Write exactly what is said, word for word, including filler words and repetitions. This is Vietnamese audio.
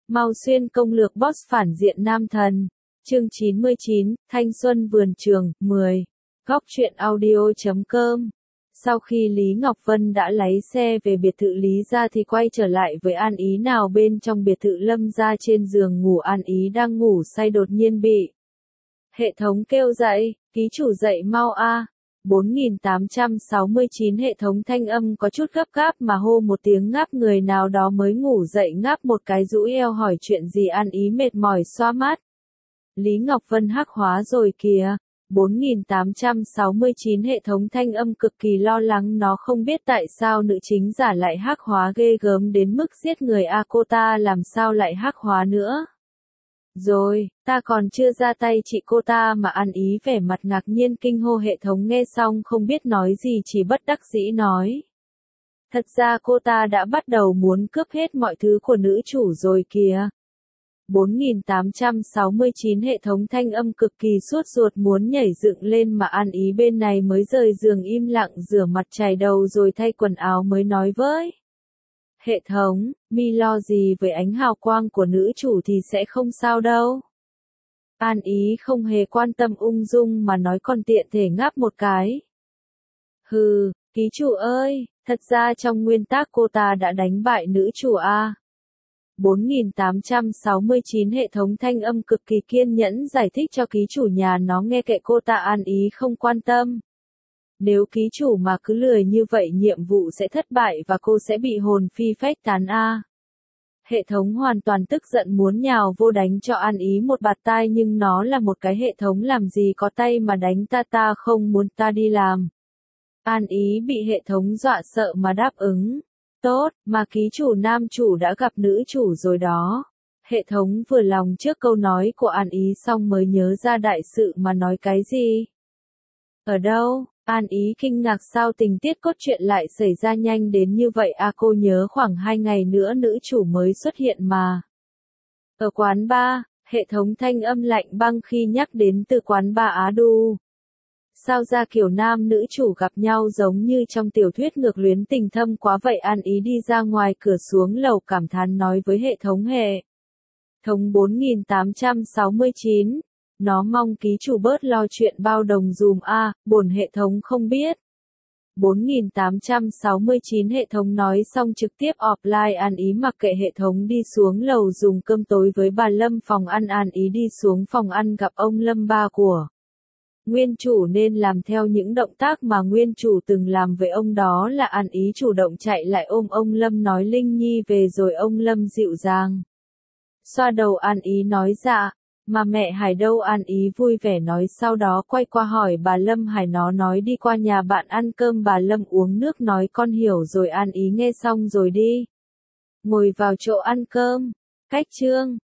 Mao Xuyên công lược boss phản diện nam thần. Chương chín mươi chín, Thanh xuân vườn trường, mười. Góc truyện audio chấm com. Sau khi Lý Ngọc Vân đã lái xe về biệt thự Lý gia thì quay trở lại với An Ý nào bên trong biệt thự Lâm gia trên giường ngủ. An Ý đang ngủ say đột nhiên bị hệ thống kêu dậy, ký chủ dậy mau a. bốn nghìn tám trăm sáu mươi chín hệ thống thanh âm có chút gấp gáp mà hô một tiếng ngáp, người nào đó mới ngủ dậy ngáp một cái duỗi eo hỏi chuyện gì. An Ý mệt mỏi xoa mắt. Lý Ngọc Vân hắc hóa rồi kìa. bốn nghìn tám trăm sáu mươi chín hệ thống thanh âm cực kỳ lo lắng, nó không biết tại sao nữ chính giả lại hắc hóa ghê gớm đến mức giết người a. Cô ta làm sao lại hắc hóa nữa? Rồi, ta còn chưa ra tay trị cô ta mà. An Ý vẻ mặt ngạc nhiên kinh hô. Hệ thống nghe xong không biết nói gì, chỉ bất đắc dĩ nói. Thật ra cô ta đã bắt đầu muốn cướp hết mọi thứ của nữ chủ rồi kìa. bốn nghìn tám trăm sáu mươi chín hệ thống thanh âm cực kỳ sốt ruột muốn nhảy dựng lên mà An Ý bên này mới rời giường im lặng rửa mặt chải đầu rồi thay quần áo mới nói với hệ thống, mi lo gì với ánh hào quang của nữ chủ thì sẽ không sao đâu. An Ý không hề quan tâm, ung dung mà nói, còn tiện thể ngáp một cái. Hừ, ký chủ ơi, thật ra trong nguyên tắc cô ta đã đánh bại nữ chủ a. bốn nghìn tám trăm sáu mươi chín hệ thống thanh âm cực kỳ kiên nhẫn giải thích cho ký chủ nhà nó nghe, kệ cô ta. An Ý không quan tâm. Nếu ký chủ mà cứ lười như vậy nhiệm vụ sẽ thất bại và cô sẽ bị hồn phi phách tán a. Hệ thống hoàn toàn tức giận muốn nhào vô đánh cho An Ý một bạt tai, nhưng nó là một cái hệ thống làm gì có tay mà đánh ta, ta không muốn, ta đi làm. An Ý bị hệ thống dọa sợ mà đáp ứng. Tốt, mà ký chủ nam chủ đã gặp nữ chủ rồi đó. Hệ thống vừa lòng trước câu nói của An Ý xong mới nhớ ra đại sự mà nói cái gì. Ở đâu? An Ý kinh ngạc, sao tình tiết cốt truyện lại xảy ra nhanh đến như vậy à? Cô nhớ khoảng hai ngày nữa nữ chủ mới xuất hiện mà. Ở quán bar, hệ thống thanh âm lạnh băng khi nhắc đến từ quán bar Á Đu. Sao ra kiểu nam nữ chủ gặp nhau giống như trong tiểu thuyết ngược luyến tình thâm quá vậy? An Ý đi ra ngoài cửa xuống lầu cảm thán nói với hệ thống. Hệ thống bốn nghìn tám trăm sáu mươi chín, nó mong ký chủ bớt lo chuyện bao đồng dùm a, bổn hệ thống không biết. bốn nghìn tám trăm sáu mươi chín hệ thống nói xong trực tiếp offline. An Ý mặc kệ hệ thống đi xuống lầu dùng cơm tối với bà Lâm phòng ăn. An Ý đi xuống phòng ăn gặp ông Lâm, ba của nguyên chủ, nên làm theo những động tác mà nguyên chủ từng làm với ông, đó là An Ý chủ động chạy lại ôm ông Lâm nói Linh Nhi về rồi. Ông Lâm dịu dàng xoa đầu An Ý nói dạ, mà mẹ Hải đâu? An Ý vui vẻ nói, sau đó quay qua hỏi bà Lâm. Hải nó nói đi qua nhà bạn ăn cơm. Bà Lâm uống nước nói con hiểu rồi. An Ý nghe xong rồi đi ngồi vào chỗ ăn cơm. Cách chương